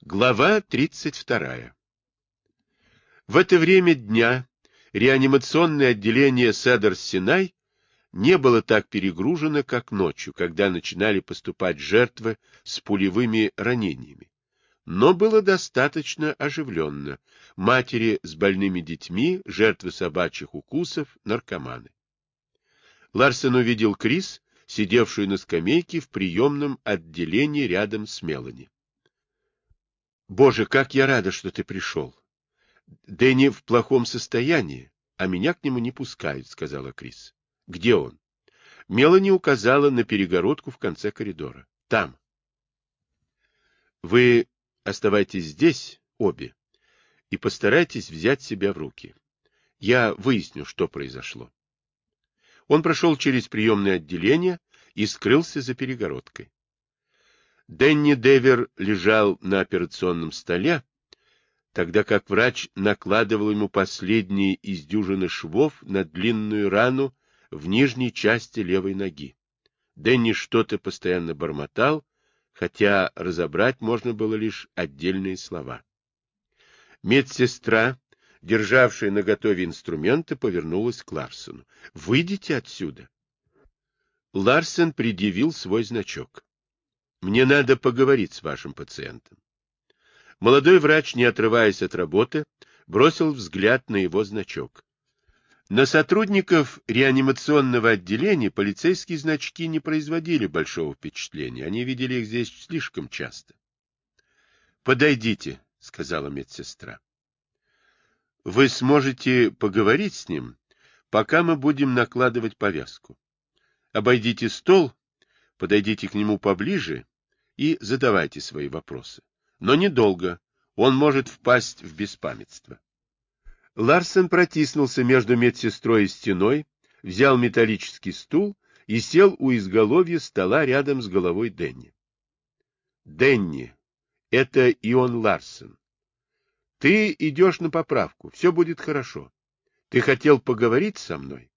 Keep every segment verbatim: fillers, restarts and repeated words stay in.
Глава тридцать вторая. В это время дня реанимационное отделение Седр-Синай не было так перегружено, как ночью, когда начинали поступать жертвы с пулевыми ранениями. Но было достаточно оживленно. Матери с больными детьми, жертвы собачьих укусов, наркоманы. Ларсен увидел Крис, сидевшую на скамейке в приемном отделении рядом с Мелани. «Боже, как я рада, что ты пришел! Дэнни в плохом состоянии, а меня к нему не пускают», — сказала Крис. «Где он?» Мелани указала на перегородку в конце коридора. «Там». «Вы оставайтесь здесь, обе, и постарайтесь взять себя в руки. Я выясню, что произошло». Он прошел через приемное отделение и скрылся за перегородкой. Дэнни Девер лежал на операционном столе, тогда как врач накладывал ему последние из дюжины швов на длинную рану в нижней части левой ноги. Дэнни что-то постоянно бормотал, хотя разобрать можно было лишь отдельные слова. Медсестра, державшая наготове инструменты, повернулась к Ларсену. «Выйдите отсюда!» Ларсен предъявил свой значок. «Мне надо поговорить с вашим пациентом». Молодой врач, не отрываясь от работы, бросил взгляд на его значок. На сотрудников реанимационного отделения полицейские значки не производили большого впечатления, они видели их здесь слишком часто. «Подойдите», — сказала медсестра. «Вы сможете поговорить с ним, пока мы будем накладывать повязку. Обойдите стол, подойдите к нему поближе и задавайте свои вопросы. Но недолго, он может впасть в беспамятство». Ларсен протиснулся между медсестрой и стеной, взял металлический стул и сел у изголовья стола рядом с головой Дэнни. «Дэнни, это Ион Ларсен. Ты идешь на поправку, все будет хорошо. Ты хотел поговорить со мной?»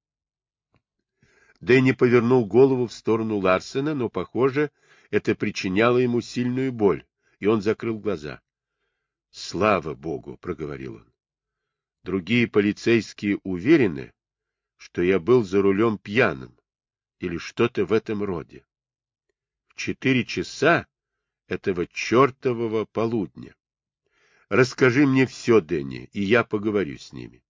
Дэнни повернул голову в сторону Ларсена, но, похоже, это причиняло ему сильную боль, и он закрыл глаза. «Слава Богу!» — проговорил он. «Другие полицейские уверены, что я был за рулем пьяным или что-то в этом роде. В четыре часа этого чертового полудня. Расскажи мне все, Дэнни, и я поговорю с ними.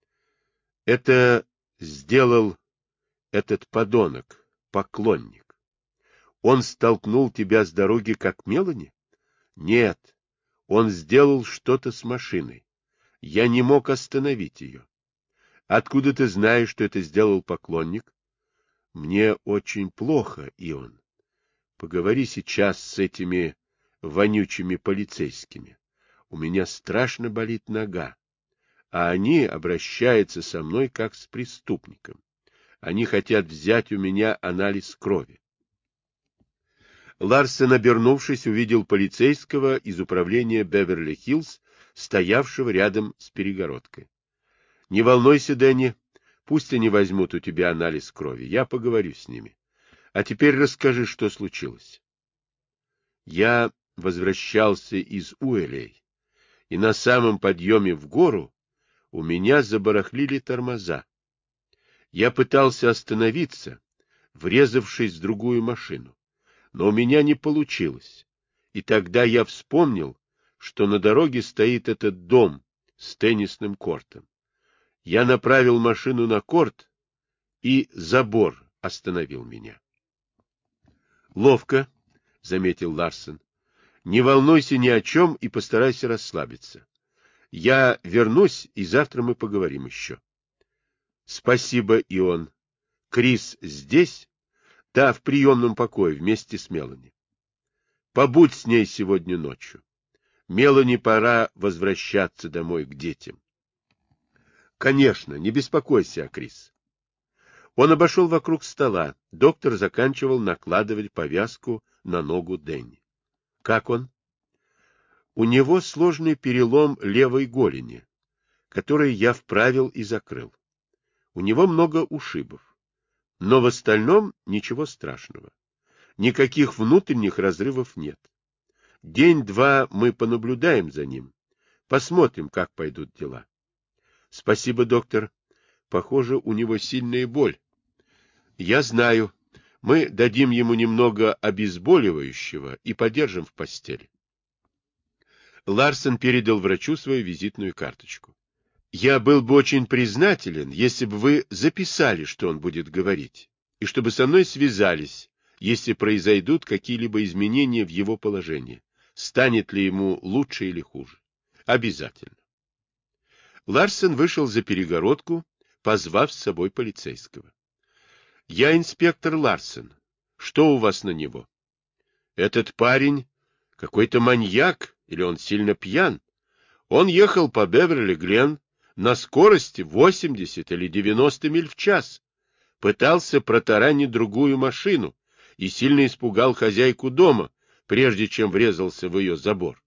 Это сделал этот подонок, поклонник. Он столкнул тебя с дороги, как Мелани? Нет, он сделал что-то с машиной. Я не мог остановить ее. Откуда ты знаешь, что это сделал поклонник? Мне очень плохо, Ион. Поговори сейчас с этими вонючими полицейскими. У меня страшно болит нога, а они обращаются со мной как с преступником. Они хотят взять у меня анализ крови. Ларсен, обернувшись, увидел полицейского из управления Беверли-Хиллз, стоявшего рядом с перегородкой. — Не волнуйся, Дэнни, пусть они возьмут у тебя анализ крови, я поговорю с ними. А теперь расскажи, что случилось. Я возвращался из Уэлей, и на самом подъеме в гору у меня забарахлили тормоза. Я пытался остановиться, врезавшись в другую машину, но у меня не получилось. И тогда я вспомнил, что на дороге стоит этот дом с теннисным кортом. Я направил машину на корт, и забор остановил меня. — Ловко, — заметил Ларсен. — Не волнуйся ни о чем и постарайся расслабиться. Я вернусь, и завтра мы поговорим еще. — Спасибо, Ион. Крис здесь? — Да, в приемном покое, вместе с Мелани. — Побудь с ней сегодня ночью. Мелани пора возвращаться домой к детям. — Конечно, не беспокойся о Крис. Он обошел вокруг стола. Доктор заканчивал накладывать повязку на ногу Дэнни. — Как он? — У него сложный перелом левой голени, который я вправил и закрыл. У него много ушибов. Но в остальном ничего страшного. Никаких внутренних разрывов нет. День-два мы понаблюдаем за ним. Посмотрим, как пойдут дела. Спасибо, доктор. Похоже, у него сильная боль. Я знаю. Мы дадим ему немного обезболивающего и подержим в постели. Ларсен передал врачу свою визитную карточку. Я был бы очень признателен, если бы вы записали, что он будет говорить, и чтобы со мной связались, если произойдут какие-либо изменения в его положении. Станет ли ему лучше или хуже? Обязательно. Ларсен вышел за перегородку, позвав с собой полицейского. — Я инспектор Ларсен. Что у вас на него? — Этот парень какой-то маньяк, или он сильно пьян? Он ехал по Беверли-Гленн на скорости восемьдесят или девяносто миль в час, пытался протаранить другую машину и сильно испугал хозяйку дома, прежде чем врезался в ее забор.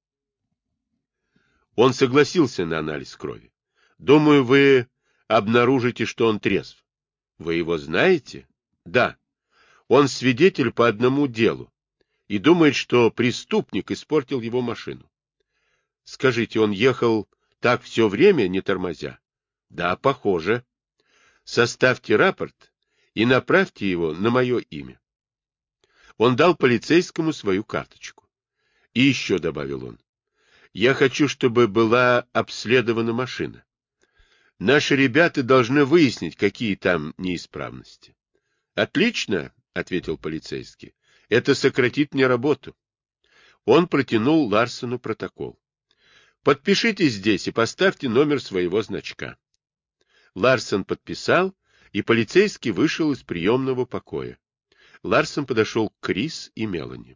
Он согласился на анализ крови. Думаю, вы обнаружите, что он трезв. Вы его знаете? Да. Он свидетель по одному делу и думает, что преступник испортил его машину. Скажите, он ехал так все время, не тормозя? Да, похоже. Составьте рапорт и направьте его на мое имя. Он дал полицейскому свою карточку. И еще, добавил он, я хочу, чтобы была обследована машина. Наши ребята должны выяснить, какие там неисправности. Отлично, ответил полицейский. Это сократит мне работу. Он протянул Ларсену протокол. Подпишите здесь и поставьте номер своего значка. Ларсен подписал, и полицейский вышел из приемного покоя. Ларсен подошел к Крис и Мелани.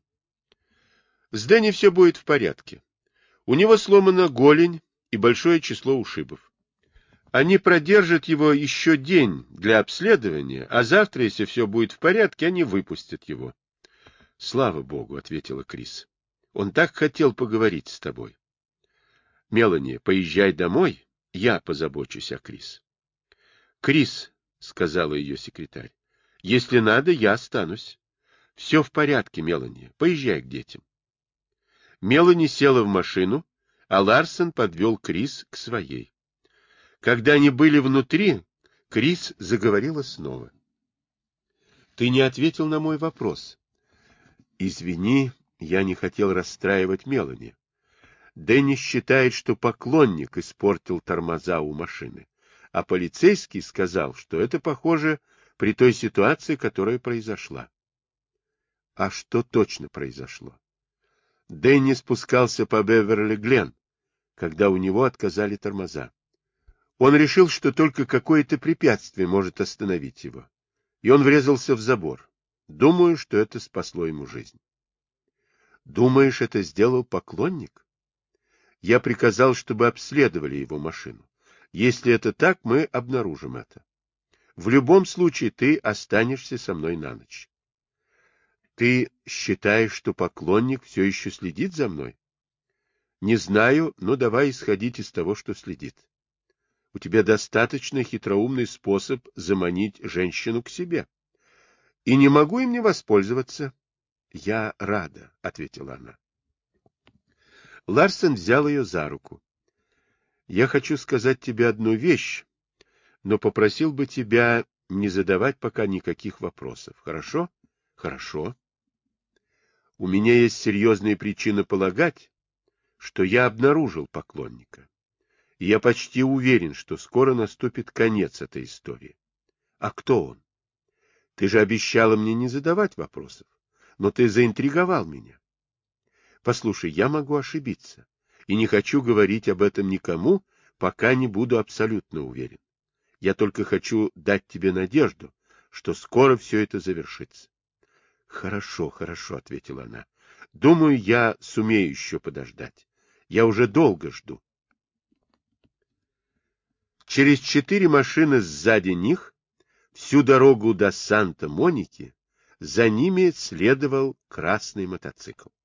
С Дэнни все будет в порядке. У него сломана голень и большое число ушибов. Они продержат его еще день для обследования, а завтра, если все будет в порядке, они выпустят его. — Слава Богу, — ответила Крис. — Он так хотел поговорить с тобой. — Мелани, поезжай домой, я позабочусь о Крис. — Крис, — сказала ее секретарь, — если надо, я останусь. — Все в порядке, Мелани, поезжай к детям. Мелани села в машину, а Ларсен подвел Крис к своей. Когда они были внутри, Крис заговорила снова. — Ты не ответил на мой вопрос. — Извини, я не хотел расстраивать Мелани. Дэнни считает, что поклонник испортил тормоза у машины, а полицейский сказал, что это похоже при той ситуации, которая произошла. — А что точно произошло? Дэнни спускался по Беверли-Гленн, когда у него отказали тормоза. Он решил, что только какое-то препятствие может остановить его, и он врезался в забор. Думаю, что это спасло ему жизнь. Думаешь, это сделал поклонник? Я приказал, чтобы обследовали его машину. Если это так, мы обнаружим это. В любом случае, ты останешься со мной на ночь. Ты считаешь, что поклонник все еще следит за мной? Не знаю, но давай исходить из того, что следит. У тебя достаточно хитроумный способ заманить женщину к себе. И не могу им не воспользоваться. Я рада, — ответила она. Ларсен взял ее за руку. Я хочу сказать тебе одну вещь, но попросил бы тебя не задавать пока никаких вопросов. Хорошо? Хорошо. У меня есть серьезные причины полагать, что я обнаружил поклонника. И я почти уверен, что скоро наступит конец этой истории. А кто он? Ты же обещала мне не задавать вопросов, но ты заинтриговал меня. Послушай, я могу ошибиться, и не хочу говорить об этом никому, пока не буду абсолютно уверен. Я только хочу дать тебе надежду, что скоро все это завершится. — Хорошо, хорошо, — ответила она. — Думаю, я сумею еще подождать. Я уже долго жду. Через четыре машины сзади них, всю дорогу до Санта-Моники, за ними следовал красный мотоцикл.